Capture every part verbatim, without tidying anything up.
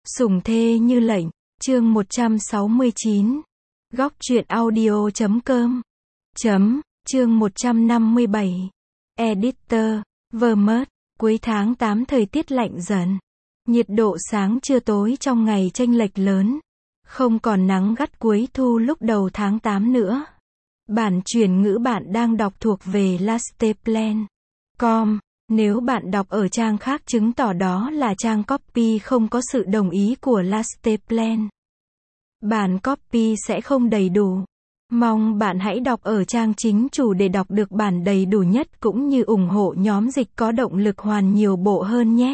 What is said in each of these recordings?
Sủng thê như lệnh, chương một trăm sáu mươi chín. Góc truyện audio chấm com. Chấm, chương một trăm năm mươi bảy. Editor, Vermont, cuối tháng tám thời tiết lạnh dần. Nhiệt độ sáng trưa tối trong ngày chênh lệch lớn. Không còn nắng gắt cuối thu lúc đầu tháng tám nữa. Bản chuyển ngữ bạn đang đọc thuộc về lasteplan chấm com. Nếu bạn đọc ở trang khác chứng tỏ đó là trang copy không có sự đồng ý của lasteplan. Bản copy sẽ không đầy đủ. Mong bạn hãy đọc ở trang chính chủ để đọc được bản đầy đủ nhất cũng như ủng hộ nhóm dịch có động lực hoàn nhiều bộ hơn nhé.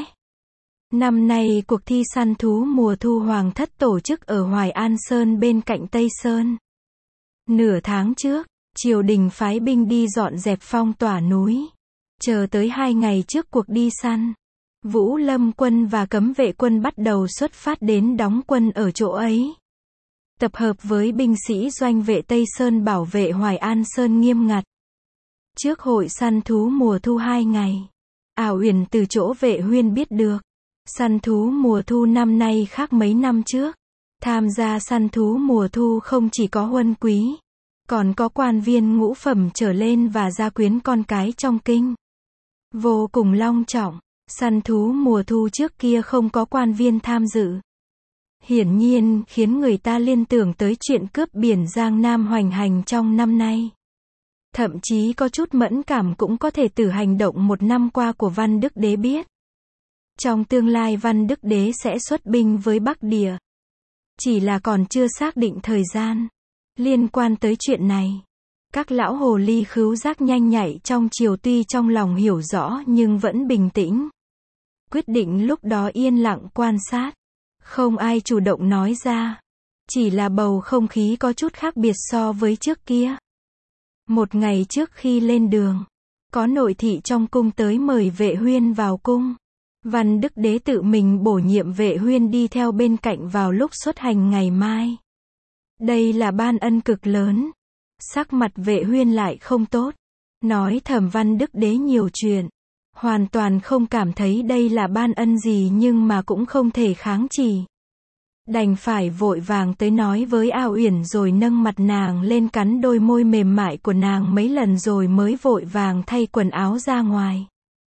Năm nay cuộc thi săn thú mùa thu Hoàng Thất tổ chức ở Hoài An Sơn bên cạnh Tây Sơn. Nửa tháng trước, triều đình phái binh đi dọn dẹp phong tỏa núi. Chờ tới hai ngày trước cuộc đi săn, Vũ Lâm quân và cấm vệ quân bắt đầu xuất phát đến đóng quân ở chỗ ấy. Tập hợp với binh sĩ doanh vệ Tây Sơn bảo vệ Hoài An Sơn nghiêm ngặt. Trước hội săn thú mùa thu hai ngày, Ảo Uyển từ chỗ vệ huyên biết được, săn thú mùa thu năm nay khác mấy năm trước. Tham gia săn thú mùa thu không chỉ có huân quý, còn có quan viên ngũ phẩm trở lên và gia quyến con cái trong kinh. Vô cùng long trọng, săn thú mùa thu trước kia không có quan viên tham dự. Hiển nhiên, khiến người ta liên tưởng tới chuyện cướp biển Giang Nam hoành hành trong năm nay. Thậm chí có chút mẫn cảm cũng có thể từ hành động một năm qua của Văn Đức Đế biết. Trong tương lai Văn Đức Đế sẽ xuất binh với Bắc Địa. Chỉ là còn chưa xác định thời gian. Liên quan tới chuyện này, các lão hồ ly khứu giác nhanh nhạy trong triều tuy trong lòng hiểu rõ nhưng vẫn bình tĩnh. Quyết định lúc đó yên lặng quan sát. Không ai chủ động nói ra. Chỉ là bầu không khí có chút khác biệt so với trước kia. Một ngày trước khi lên đường, có nội thị trong cung tới mời vệ huyên vào cung. Văn Đức Đế tự mình bổ nhiệm vệ huyên đi theo bên cạnh vào lúc xuất hành ngày mai. Đây là ban ân cực lớn. Sắc mặt vệ huyên lại không tốt. Nói thầm Văn Đức Đế nhiều chuyện. Hoàn toàn không cảm thấy đây là ban ân gì nhưng mà cũng không thể kháng chỉ. Đành phải vội vàng tới nói với Ảo Uyển rồi nâng mặt nàng lên cắn đôi môi mềm mại của nàng mấy lần rồi mới vội vàng thay quần áo ra ngoài.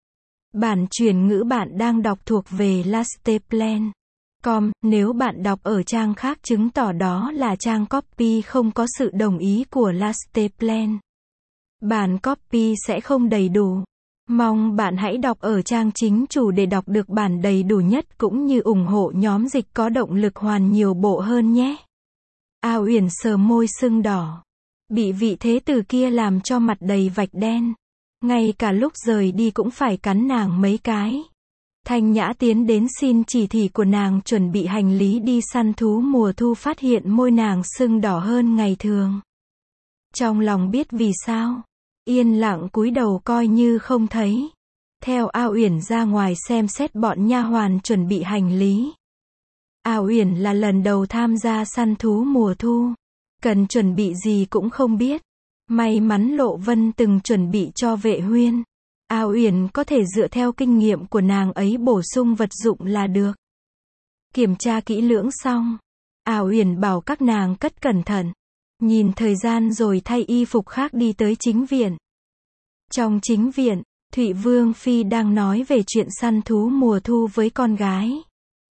Bản chuyển ngữ bạn đang đọc thuộc về lasteplan chấm com. Nếu bạn đọc ở trang khác chứng tỏ đó là trang copy không có sự đồng ý của lasteplan. Bản copy sẽ không đầy đủ. Mong bạn hãy đọc ở trang chính chủ để đọc được bản đầy đủ nhất cũng như ủng hộ nhóm dịch có động lực hoàn nhiều bộ hơn nhé. Ảo Uyển sờ môi sưng đỏ. Bị vị thế tử kia làm cho mặt đầy vạch đen. Ngay cả lúc rời đi cũng phải cắn nàng mấy cái. Thanh Nhã tiến đến xin chỉ thị của nàng chuẩn bị hành lý đi săn thú mùa thu phát hiện môi nàng sưng đỏ hơn ngày thường. Trong lòng biết vì sao. Yên lặng cúi đầu coi như không thấy. Theo Ảo Uyển ra ngoài xem xét bọn nha hoàn chuẩn bị hành lý. Ảo Uyển là lần đầu tham gia săn thú mùa thu. Cần chuẩn bị gì cũng không biết. May mắn Lộ Vân từng chuẩn bị cho vệ huyên. Ảo Uyển có thể dựa theo kinh nghiệm của nàng ấy bổ sung vật dụng là được. Kiểm tra kỹ lưỡng xong, Ảo Uyển bảo các nàng cất cẩn thận. Nhìn thời gian rồi thay y phục khác đi tới chính viện. Trong chính viện, Thụy Vương Phi đang nói về chuyện săn thú mùa thu với con gái.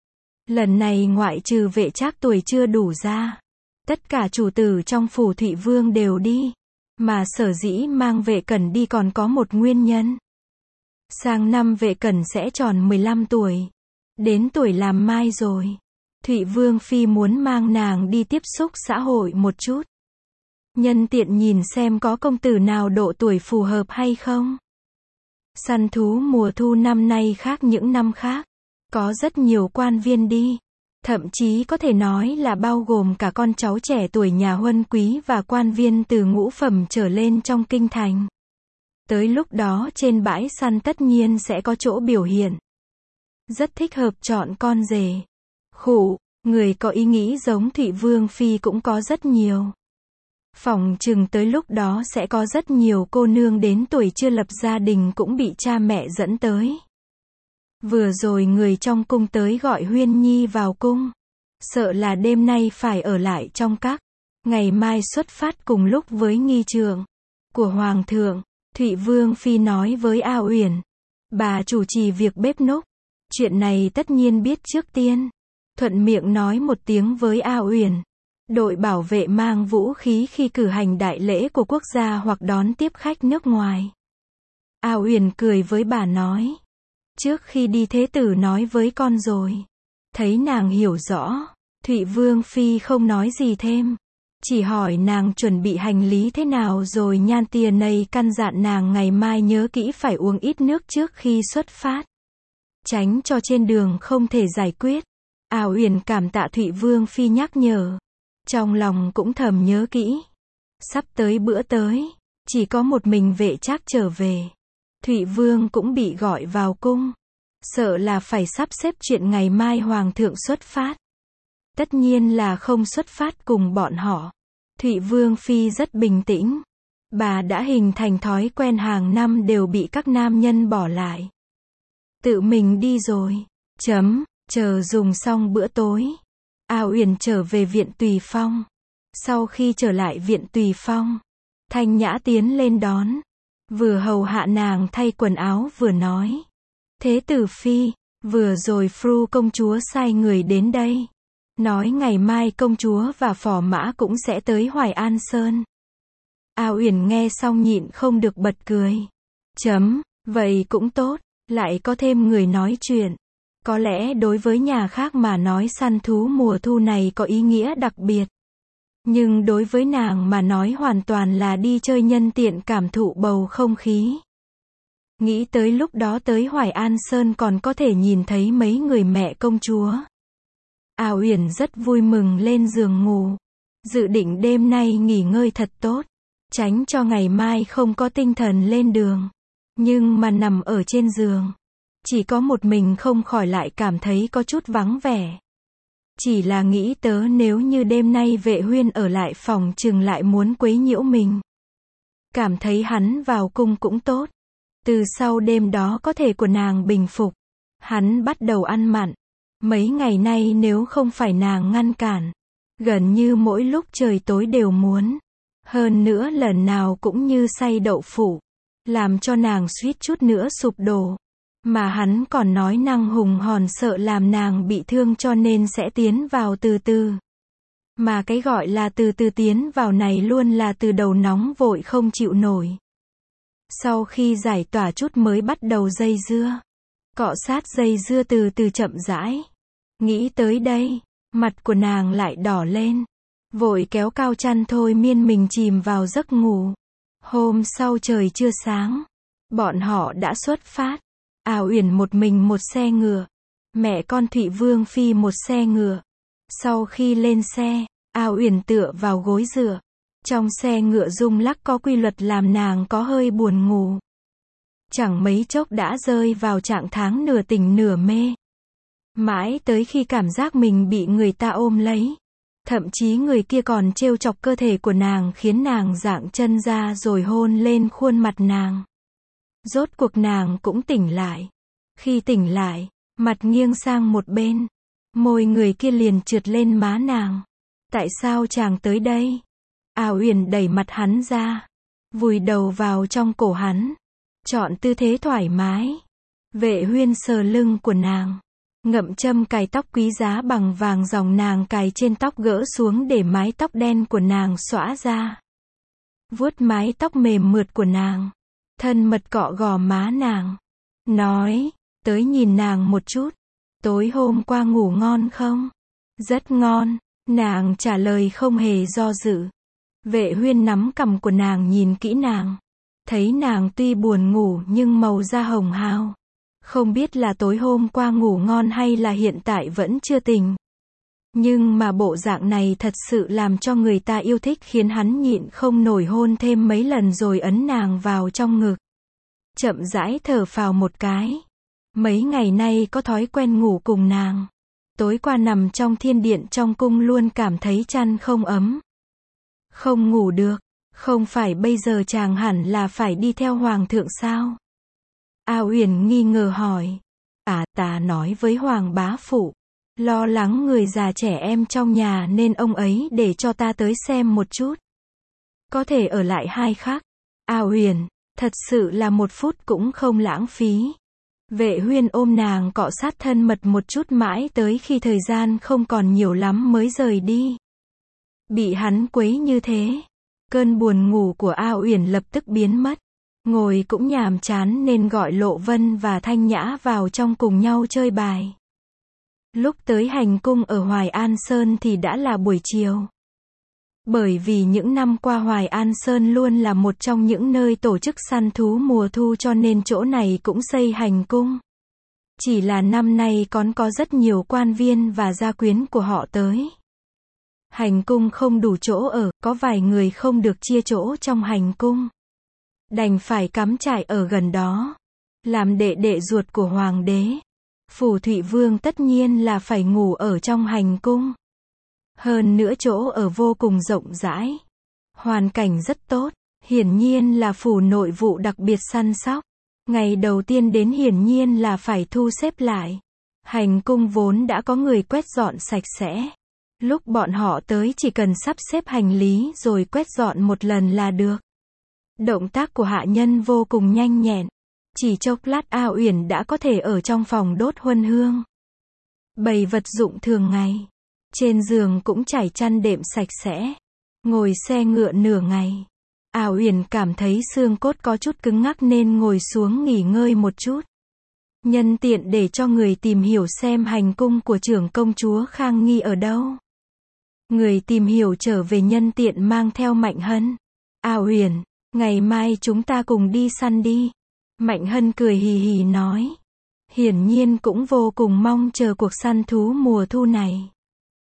Lần này ngoại trừ vệ trác tuổi chưa đủ ra. Tất cả chủ tử trong phủ Thụy Vương đều đi. Mà sở dĩ mang vệ cẩn đi còn có một nguyên nhân. Sang năm vệ cẩn sẽ tròn mười lăm tuổi. Đến tuổi làm mai rồi. Thụy Vương Phi muốn mang nàng đi tiếp xúc xã hội một chút. Nhân tiện nhìn xem có công tử nào độ tuổi phù hợp hay không. Săn thú mùa thu năm nay khác những năm khác. Có rất nhiều quan viên đi. Thậm chí có thể nói là bao gồm cả con cháu trẻ tuổi nhà huân quý và quan viên từ ngũ phẩm trở lên trong kinh thành. Tới lúc đó trên bãi săn tất nhiên sẽ có chỗ biểu hiện. Rất thích hợp chọn con rể. Khụ, người có ý nghĩ giống Thụy Vương Phi cũng có rất nhiều. Phỏng chừng tới lúc đó sẽ có rất nhiều cô nương đến tuổi chưa lập gia đình cũng bị cha mẹ dẫn tới. Vừa rồi người trong cung tới gọi Huyên Nhi vào cung. Sợ là đêm nay phải ở lại trong các. Ngày mai xuất phát cùng lúc với nghi trượng của Hoàng thượng. Thụy Vương Phi nói với A Uyển. Bà chủ trì việc bếp núc. Chuyện này tất nhiên biết trước tiên. Thuận miệng nói một tiếng với A Uyển. Đội bảo vệ mang vũ khí khi cử hành đại lễ của quốc gia hoặc đón tiếp khách nước ngoài. A Uyển cười với bà nói. Trước khi đi thế tử nói với con rồi. Thấy nàng hiểu rõ. Thụy Vương Phi không nói gì thêm. Chỉ hỏi nàng chuẩn bị hành lý thế nào rồi nhan tia này căn dặn nàng ngày mai nhớ kỹ phải uống ít nước trước khi xuất phát. Tránh cho trên đường không thể giải quyết. A Uyển cảm tạ Thụy Vương Phi nhắc nhở. Trong lòng cũng thầm nhớ kỹ. Sắp tới bữa tới. Chỉ có một mình Vệ Trác trở về. Thụy Vương cũng bị gọi vào cung. Sợ là phải sắp xếp chuyện ngày mai Hoàng thượng xuất phát. Tất nhiên là không xuất phát cùng bọn họ. Thụy Vương Phi rất bình tĩnh. Bà đã hình thành thói quen hàng năm đều bị các nam nhân bỏ lại. Tự mình đi rồi. Chấm, chờ dùng xong bữa tối. A Uyển trở về viện Tùy Phong. Sau khi trở lại viện Tùy Phong, Thanh Nhã tiến lên đón. Vừa hầu hạ nàng thay quần áo vừa nói. Thế tử Phi, vừa rồi Fru công chúa sai người đến đây. Nói ngày mai công chúa và phò mã cũng sẽ tới Hoài An Sơn. A Uyển nghe xong nhịn không được bật cười. Chấm, vậy cũng tốt, lại có thêm người nói chuyện. Có lẽ đối với nhà khác mà nói săn thú mùa thu này có ý nghĩa đặc biệt. Nhưng đối với nàng mà nói hoàn toàn là đi chơi nhân tiện cảm thụ bầu không khí. Nghĩ tới lúc đó tới Hoài An Sơn còn có thể nhìn thấy mấy người mẹ công chúa. A Uyển rất vui mừng lên giường ngủ. Dự định đêm nay nghỉ ngơi thật tốt. Tránh cho ngày mai không có tinh thần lên đường. Nhưng mà nằm ở trên giường. Chỉ có một mình không khỏi lại cảm thấy có chút vắng vẻ. Chỉ là nghĩ tớ nếu như đêm nay Vệ Huyên ở lại phòng chừng lại muốn quấy nhiễu mình. Cảm thấy hắn vào cung cũng tốt. Từ sau đêm đó có thể của nàng bình phục. Hắn bắt đầu ăn mặn. Mấy ngày nay nếu không phải nàng ngăn cản. Gần như mỗi lúc trời tối đều muốn. Hơn nữa lần nào cũng như xay đậu phụ. Làm cho nàng suýt chút nữa sụp đổ. Mà hắn còn nói năng hùng hồn sợ làm nàng bị thương cho nên sẽ tiến vào từ từ. Mà cái gọi là từ từ tiến vào này luôn là từ đầu nóng vội không chịu nổi. Sau khi giải tỏa chút mới bắt đầu dây dưa. Cọ sát dây dưa từ từ chậm rãi. Nghĩ tới đây, mặt của nàng lại đỏ lên. Vội kéo cao chăn thôi miên mình chìm vào giấc ngủ. Hôm sau trời chưa sáng. Bọn họ đã xuất phát. A Uyển một mình một xe ngựa. Mẹ con Thụy Vương Phi một xe ngựa. Sau khi lên xe, A Uyển tựa vào gối dựa. Trong xe ngựa rung lắc có quy luật làm nàng có hơi buồn ngủ. Chẳng mấy chốc đã rơi vào trạng thái nửa tỉnh nửa mê. Mãi tới khi cảm giác mình bị người ta ôm lấy. Thậm chí người kia còn trêu chọc cơ thể của nàng khiến nàng dạng chân ra rồi hôn lên khuôn mặt nàng. Rốt cuộc nàng cũng tỉnh lại. Khi tỉnh lại, mặt nghiêng sang một bên. Môi người kia liền trượt lên má nàng. Tại sao chàng tới đây? A Uyển đẩy mặt hắn ra. Vùi đầu vào trong cổ hắn. Chọn tư thế thoải mái. Vệ Huyên sờ lưng của nàng. Ngậm châm cài tóc quý giá bằng vàng dòng nàng cài trên tóc gỡ xuống để mái tóc đen của nàng xõa ra. Vuốt mái tóc mềm mượt của nàng. Thân mật cọ gò má nàng. Nói, tới nhìn nàng một chút. Tối hôm qua ngủ ngon không? Rất ngon. Nàng trả lời không hề do dự. Vệ Huyên nắm cằm của nàng nhìn kỹ nàng. Thấy nàng tuy buồn ngủ nhưng màu da hồng hào. Không biết là tối hôm qua ngủ ngon hay là hiện tại vẫn chưa tỉnh. Nhưng mà bộ dạng này thật sự làm cho người ta yêu thích khiến hắn nhịn không nổi hôn thêm mấy lần rồi ấn nàng vào trong ngực. Chậm rãi thở phào một cái. Mấy ngày nay có thói quen ngủ cùng nàng. Tối qua nằm trong thiên điện trong cung luôn cảm thấy chăn không ấm. Không ngủ được. Không phải bây giờ chàng hẳn là phải đi theo hoàng thượng sao? A Uyển nghi ngờ hỏi. À, ta nói với Hoàng bá phụ. Lo lắng người già trẻ em trong nhà nên ông ấy để cho ta tới xem một chút. Có thể ở lại hai khắc. A Uyển, thật sự là một phút cũng không lãng phí. Vệ Huyên ôm nàng cọ sát thân mật một chút mãi tới khi thời gian không còn nhiều lắm mới rời đi. Bị hắn quấy như thế, cơn buồn ngủ của A Uyển lập tức biến mất. Ngồi cũng nhàm chán nên gọi Lộ Vân và Thanh Nhã vào trong cùng nhau chơi bài. Lúc tới hành cung ở Hoài An Sơn thì đã là buổi chiều. Bởi vì những năm qua Hoài An Sơn luôn là một trong những nơi tổ chức săn thú mùa thu cho nên chỗ này cũng xây hành cung. Chỉ là năm nay còn có rất nhiều quan viên và gia quyến của họ tới. Hành cung không đủ chỗ ở, có vài người không được chia chỗ trong hành cung. Đành phải cắm trại ở gần đó. Làm đệ đệ ruột của hoàng đế. Phù Thụy Vương tất nhiên là phải ngủ ở trong hành cung. Hơn nữa chỗ ở vô cùng rộng rãi. Hoàn cảnh rất tốt. Hiển nhiên là phủ nội vụ đặc biệt săn sóc. Ngày đầu tiên đến hiển nhiên là phải thu xếp lại. Hành cung vốn đã có người quét dọn sạch sẽ. Lúc bọn họ tới chỉ cần sắp xếp hành lý rồi quét dọn một lần là được. Động tác của hạ nhân vô cùng nhanh nhẹn. Chỉ chốc lát A Uyển đã có thể ở trong phòng đốt huân hương. Bày vật dụng thường ngày. Trên giường cũng trải chăn đệm sạch sẽ. Ngồi xe ngựa nửa ngày. A Uyển cảm thấy xương cốt có chút cứng ngắc nên ngồi xuống nghỉ ngơi một chút. Nhân tiện để cho người tìm hiểu xem hành cung của trưởng công chúa Khang Nghi ở đâu. Người tìm hiểu trở về nhân tiện mang theo Mạnh Hân. A Uyển, ngày mai chúng ta cùng đi săn đi. Mạnh Hân cười hì hì nói. Hiển nhiên cũng vô cùng mong chờ cuộc săn thú mùa thu này.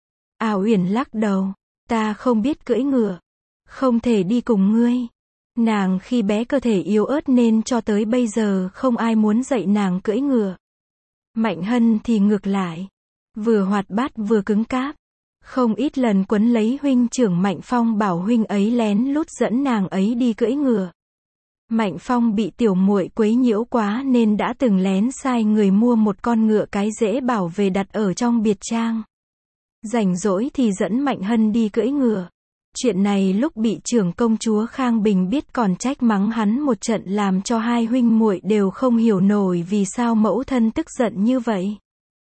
A Uyển lắc đầu. Ta không biết cưỡi ngựa. Không thể đi cùng ngươi. Nàng khi bé cơ thể yếu ớt nên cho tới bây giờ không ai muốn dạy nàng cưỡi ngựa. Mạnh Hân thì ngược lại. Vừa hoạt bát vừa cứng cáp. Không ít lần quấn lấy huynh trưởng Mạnh Phong bảo huynh ấy lén lút dẫn nàng ấy đi cưỡi ngựa. Mạnh Phong bị tiểu muội quấy nhiễu quá nên đã từng lén sai người mua một con ngựa cái dễ bảo về đặt ở trong biệt trang. Rảnh rỗi thì dẫn Mạnh Hân đi cưỡi ngựa. Chuyện này lúc bị trưởng công chúa Khang Bình biết còn trách mắng hắn một trận làm cho hai huynh muội đều không hiểu nổi vì sao mẫu thân tức giận như vậy.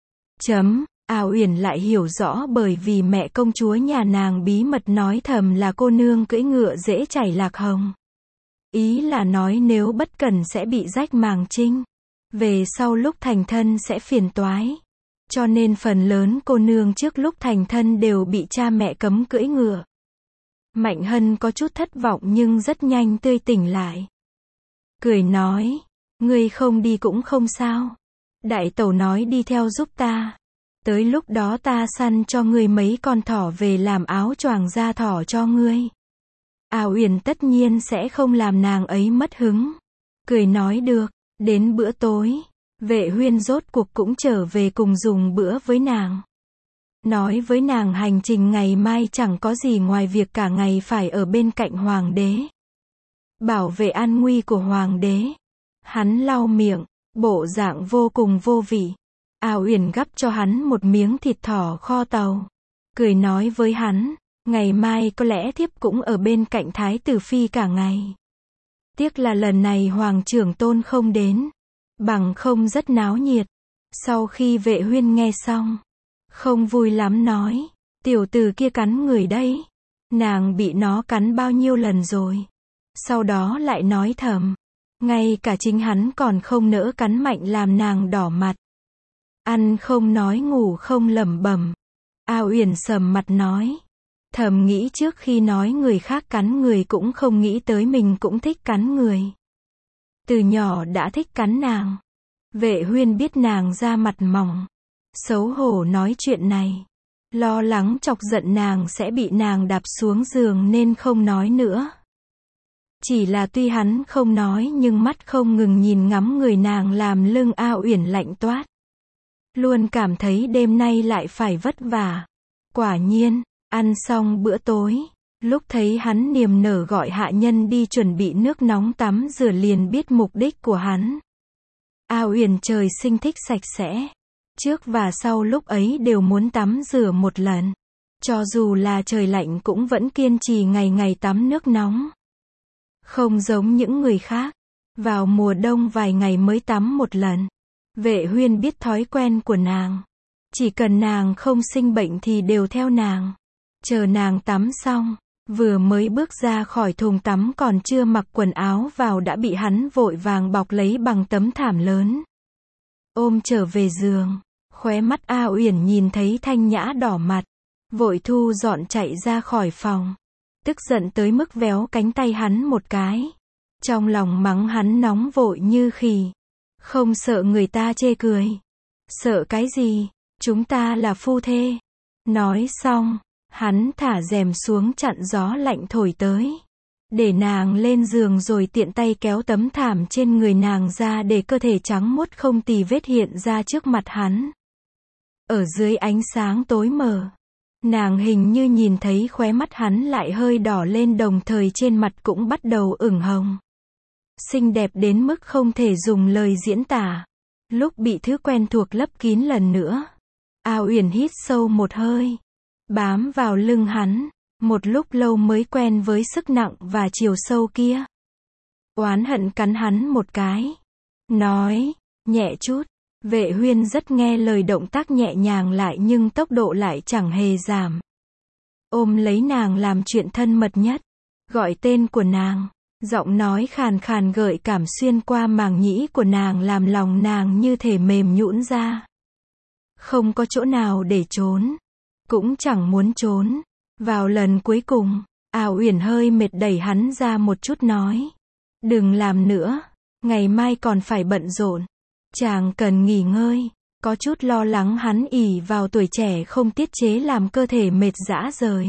Chấm, A Uyển lại hiểu rõ bởi vì mẹ công chúa nhà nàng bí mật nói thầm là cô nương cưỡi ngựa dễ chảy lạc hồng. Ý là nói nếu bất cẩn sẽ bị rách màng trinh. Về sau lúc thành thân sẽ phiền toái. Cho nên phần lớn cô nương trước lúc thành thân đều bị cha mẹ cấm cưỡi ngựa. Mạnh Hân có chút thất vọng nhưng rất nhanh tươi tỉnh lại. Cười nói, ngươi không đi cũng không sao. Đại tẩu nói đi theo giúp ta. Tới lúc đó ta săn cho ngươi mấy con thỏ về làm áo choàng da thỏ cho ngươi. A Uyển tất nhiên sẽ không làm nàng ấy mất hứng. Cười nói được, đến bữa tối. Vệ Huyên rốt cuộc cũng trở về cùng dùng bữa với nàng. Nói với nàng hành trình ngày mai chẳng có gì ngoài việc cả ngày phải ở bên cạnh hoàng đế. Bảo vệ an nguy của hoàng đế. Hắn lau miệng, bộ dạng vô cùng vô vị. A Uyển gắp cho hắn một miếng thịt thỏ kho tàu. Cười nói với hắn, ngày mai có lẽ thiếp cũng ở bên cạnh Thái tử Phi cả ngày. Tiếc là lần này Hoàng trưởng tôn không đến. Bằng không rất náo nhiệt. Sau khi Vệ Huyên nghe xong, không vui lắm nói, tiểu tử kia cắn người đấy. Nàng bị nó cắn bao nhiêu lần rồi. Sau đó lại nói thầm, ngay cả chính hắn còn không nỡ cắn mạnh làm nàng đỏ mặt. Ăn không nói ngủ không lẩm bẩm. A Uyển sầm mặt nói, thầm nghĩ trước khi nói người khác cắn người cũng không nghĩ tới mình cũng thích cắn người. Từ nhỏ đã thích cắn nàng. Vệ Huyên biết nàng da mặt mỏng, xấu hổ nói chuyện này. Lo lắng chọc giận nàng sẽ bị nàng đạp xuống giường nên không nói nữa. Chỉ là tuy hắn không nói nhưng mắt không ngừng nhìn ngắm người nàng làm lưng A Uyển lạnh toát. Luôn cảm thấy đêm nay lại phải vất vả. Quả nhiên, ăn xong bữa tối, lúc thấy hắn niềm nở gọi hạ nhân đi chuẩn bị nước nóng tắm rửa liền biết mục đích của hắn. A Uyển trời sinh thích sạch sẽ. Trước và sau lúc ấy đều muốn tắm rửa một lần. Cho dù là trời lạnh cũng vẫn kiên trì ngày ngày tắm nước nóng. Không giống những người khác. Vào mùa đông vài ngày mới tắm một lần. Vệ Huyên biết thói quen của nàng. Chỉ cần nàng không sinh bệnh thì đều theo nàng. Chờ nàng tắm xong, vừa mới bước ra khỏi thùng tắm còn chưa mặc quần áo vào đã bị hắn vội vàng bọc lấy bằng tấm thảm lớn. Ôm trở về giường, khóe mắt A Uyển nhìn thấy Thanh Nhã đỏ mặt, vội thu dọn chạy ra khỏi phòng. Tức giận tới mức véo cánh tay hắn một cái. Trong lòng mắng hắn nóng vội như khỉ. Không sợ người ta chê cười. Sợ cái gì? Chúng ta là phu thê. Nói xong, hắn thả rèm xuống chặn gió lạnh thổi tới. Để nàng lên giường rồi tiện tay kéo tấm thảm trên người nàng ra để cơ thể trắng muốt không tì vết hiện ra trước mặt hắn. Ở dưới ánh sáng tối mờ, nàng hình như nhìn thấy khóe mắt hắn lại hơi đỏ lên đồng thời trên mặt cũng bắt đầu ửng hồng. Xinh đẹp đến mức không thể dùng lời diễn tả. Lúc bị thứ quen thuộc lấp kín lần nữa, A Uyển hít sâu một hơi, bám vào lưng hắn, một lúc lâu mới quen với sức nặng và chiều sâu kia. Oán hận cắn hắn một cái, nói, nhẹ chút. Vệ Huyên rất nghe lời, động tác nhẹ nhàng lại nhưng tốc độ lại chẳng hề giảm. Ôm lấy nàng làm chuyện thân mật nhất, gọi tên của nàng. Giọng nói khàn khàn gợi cảm xuyên qua màng nhĩ của nàng làm lòng nàng như thể mềm nhũn ra. Không có chỗ nào để trốn. Cũng chẳng muốn trốn. Vào lần cuối cùng, A Uyển hơi mệt đẩy hắn ra một chút nói. Đừng làm nữa. Ngày mai còn phải bận rộn. Chàng cần nghỉ ngơi. Có chút lo lắng hắn ỷ vào tuổi trẻ không tiết chế làm cơ thể mệt rã rời.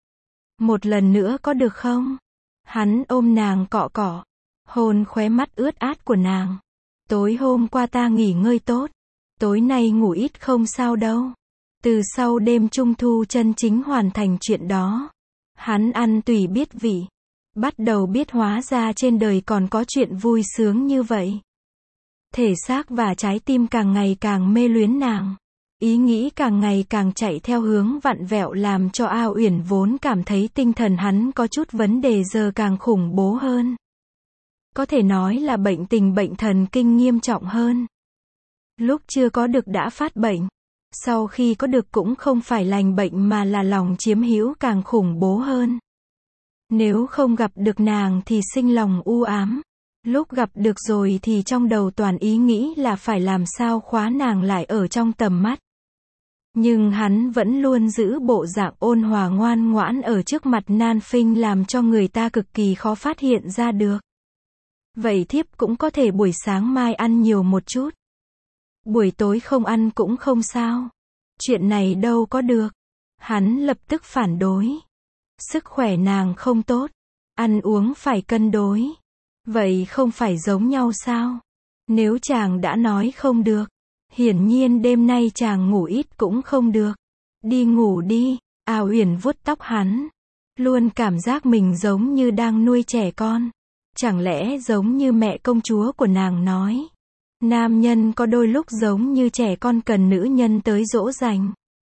Một lần nữa có được không? Hắn ôm nàng cọ cọ, hôn khóe mắt ướt át của nàng. Tối hôm qua ta nghỉ ngơi tốt, tối nay ngủ ít không sao đâu. Từ sau đêm trung thu chân chính hoàn thành chuyện đó, hắn ăn tùy biết vị, bắt đầu biết hóa ra trên đời còn có chuyện vui sướng như vậy. Thể xác và trái tim càng ngày càng mê luyến nàng. Ý nghĩ càng ngày càng chạy theo hướng vặn vẹo làm cho A Uyển vốn cảm thấy tinh thần hắn có chút vấn đề giờ càng khủng bố hơn. Có thể nói là bệnh tình bệnh thần kinh nghiêm trọng hơn. Lúc chưa có được đã phát bệnh. Sau khi có được cũng không phải lành bệnh mà là lòng chiếm hữu càng khủng bố hơn. Nếu không gặp được nàng thì sinh lòng u ám. Lúc gặp được rồi thì trong đầu toàn ý nghĩ là phải làm sao khóa nàng lại ở trong tầm mắt. Nhưng hắn vẫn luôn giữ bộ dạng ôn hòa ngoan ngoãn ở trước mặt Nan Phinh làm cho người ta cực kỳ khó phát hiện ra được. Vậy thiếp cũng có thể buổi sáng mai ăn nhiều một chút. Buổi tối không ăn cũng không sao. Chuyện này đâu có được. Hắn lập tức phản đối. Sức khỏe nàng không tốt. Ăn uống phải cân đối. Vậy không phải giống nhau sao? Nếu chàng đã nói không được. Hiển nhiên đêm nay chàng ngủ ít cũng không được. Đi ngủ đi. A Uyển vuốt tóc hắn. Luôn cảm giác mình giống như đang nuôi trẻ con. Chẳng lẽ giống như mẹ công chúa của nàng nói. Nam nhân có đôi lúc giống như trẻ con cần nữ nhân tới dỗ dành.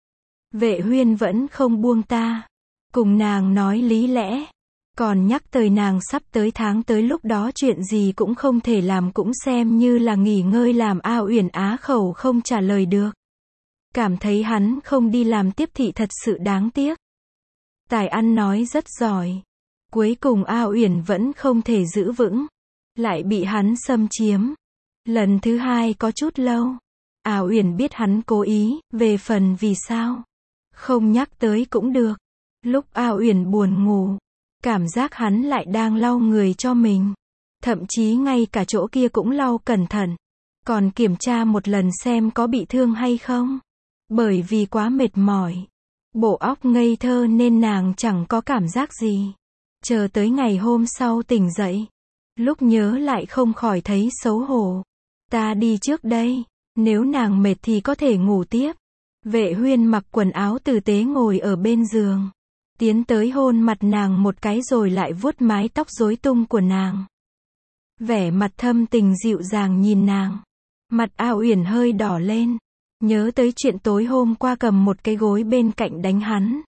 Vệ Huyên vẫn không buông ta. Cùng nàng nói lý lẽ. Còn nhắc tới nàng sắp tới tháng tới lúc đó chuyện gì cũng không thể làm cũng xem như là nghỉ ngơi làm A Uyển á khẩu không trả lời được. Cảm thấy hắn không đi làm tiếp thị thật sự đáng tiếc. Tài ăn nói rất giỏi. Cuối cùng A Uyển vẫn không thể giữ vững. Lại bị hắn xâm chiếm. Lần thứ hai có chút lâu. A Uyển biết hắn cố ý, về phần vì sao. Không nhắc tới cũng được. Lúc A Uyển buồn ngủ. Cảm giác hắn lại đang lau người cho mình. Thậm chí ngay cả chỗ kia cũng lau cẩn thận. Còn kiểm tra một lần xem có bị thương hay không. Bởi vì quá mệt mỏi. Bộ óc ngây thơ nên nàng chẳng có cảm giác gì. Chờ tới ngày hôm sau tỉnh dậy. Lúc nhớ lại không khỏi thấy xấu hổ. Ta đi trước đây. Nếu nàng mệt thì có thể ngủ tiếp. Vệ Huyên mặc quần áo tử tế ngồi ở bên giường. Tiến tới hôn mặt nàng một cái rồi lại vuốt mái tóc rối tung của nàng. Vẻ mặt thâm tình dịu dàng nhìn nàng. Mặt A Uyển hơi đỏ lên, nhớ tới chuyện tối hôm qua cầm một cái gối bên cạnh đánh hắn.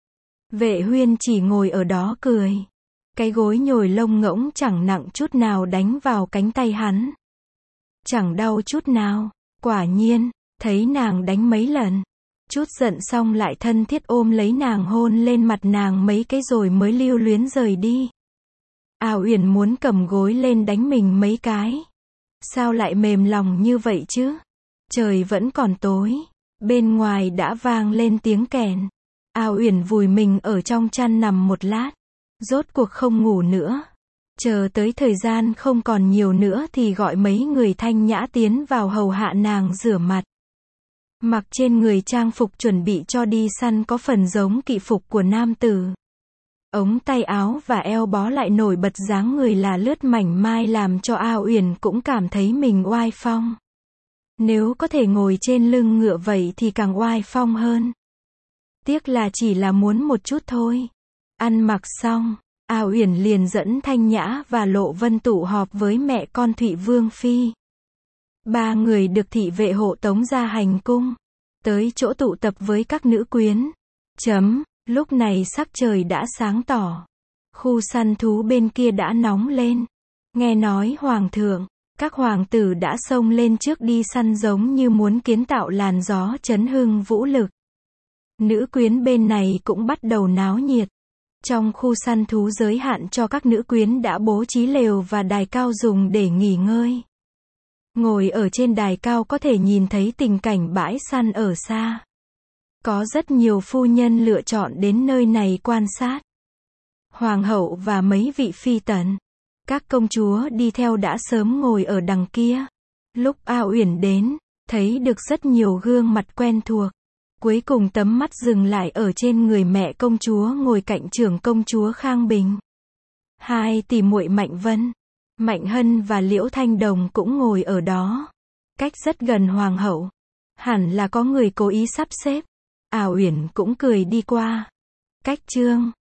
Vệ Huyên chỉ ngồi ở đó cười. Cái gối nhồi lông ngỗng chẳng nặng chút nào đánh vào cánh tay hắn. Chẳng đau chút nào, quả nhiên, thấy nàng đánh mấy lần. Chút giận xong lại thân thiết ôm lấy nàng hôn lên mặt nàng mấy cái rồi mới lưu luyến rời đi. A Uyển muốn cầm gối lên đánh mình mấy cái. Sao lại mềm lòng như vậy chứ? Trời vẫn còn tối. Bên ngoài đã vang lên tiếng kèn. A Uyển vùi mình ở trong chăn nằm một lát. Rốt cuộc không ngủ nữa. Chờ tới thời gian không còn nhiều nữa thì gọi mấy người thanh nhã tiến vào hầu hạ nàng rửa mặt. Mặc trên người trang phục chuẩn bị cho đi săn có phần giống kỵ phục của nam tử. Ống tay áo và eo bó lại nổi bật dáng người là lướt mảnh mai làm cho A Uyển cũng cảm thấy mình oai phong. Nếu có thể ngồi trên lưng ngựa vậy thì càng oai phong hơn. Tiếc là chỉ là muốn một chút thôi. Ăn mặc xong, A Uyển liền dẫn Thanh Nhã và Lộ Vân tụ họp với mẹ con Thụy Vương Phi. Ba người được thị vệ hộ tống ra hành cung, tới chỗ tụ tập với các nữ quyến. Chấm, lúc này sắc trời đã sáng tỏ. Khu săn thú bên kia đã nóng lên. Nghe nói hoàng thượng, các hoàng tử đã xông lên trước đi săn giống như muốn kiến tạo làn gió chấn hưng vũ lực. Nữ quyến bên này cũng bắt đầu náo nhiệt. Trong khu săn thú giới hạn cho các nữ quyến đã bố trí lều và đài cao dùng để nghỉ ngơi. Ngồi ở trên đài cao có thể nhìn thấy tình cảnh bãi săn ở xa. Có rất nhiều phu nhân lựa chọn đến nơi này quan sát. Hoàng hậu và mấy vị phi tần, các công chúa đi theo đã sớm ngồi ở đằng kia. Lúc A Uyển đến, thấy được rất nhiều gương mặt quen thuộc. Cuối cùng tấm mắt dừng lại ở trên người mẹ công chúa ngồi cạnh trưởng công chúa Khang Bình. Hai tỷ muội Mạnh Vân, Mạnh Hân và Liễu Thanh Đồng cũng ngồi ở đó. Cách rất gần hoàng hậu. Hẳn là có người cố ý sắp xếp. A Uyển cũng cười đi qua. Cách trương,